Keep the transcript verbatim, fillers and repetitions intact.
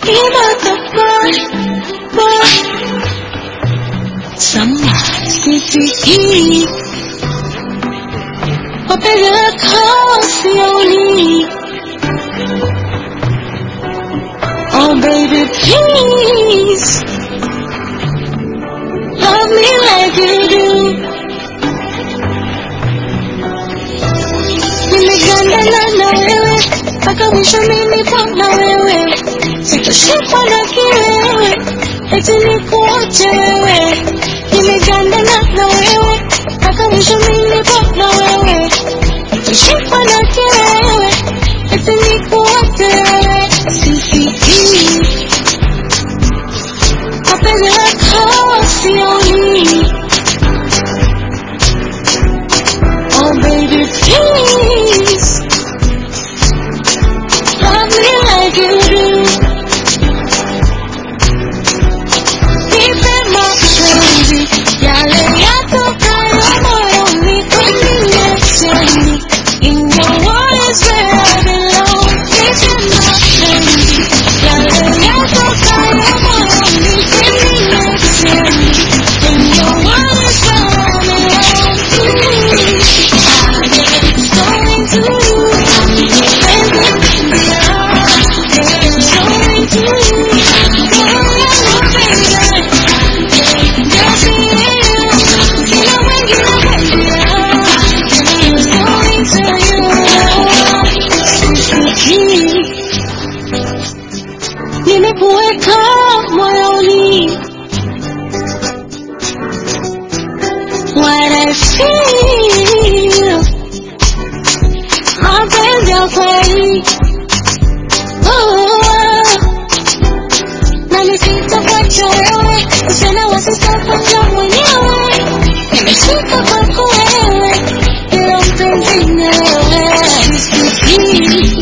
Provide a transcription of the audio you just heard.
about the boy, boy. Someone C C E. Mapenzi yako sioni. Oh baby please, love me like you do. Nimegandana na wewe, mpaka mwisho mimi na wewe. Sitoshikwa na kiwewe, eti nikuache wewe. Nimegandana na wewe, mpaka mwisho mimi na wewe. Sitoshikwa na kiwewe, eti nikuache wewe. Sisikii mapenzi yako sioni. Oh baby please, love me like you do. Nipe mapenzi yale yatokayo moyoni, kwengine sioni. In your world is where I belong. Nipe mapenzi yale yatokayo moyoni, kwengine sioni. In your world is where I belong. Nimekuweka moyoni, what I feel, mapenzi ya kweli. Nami sitakuacha wewe, usena wasitakuacha mwenyewe. Nimeshika kwako wewe, ila mpenzi ni wewe. Sisikii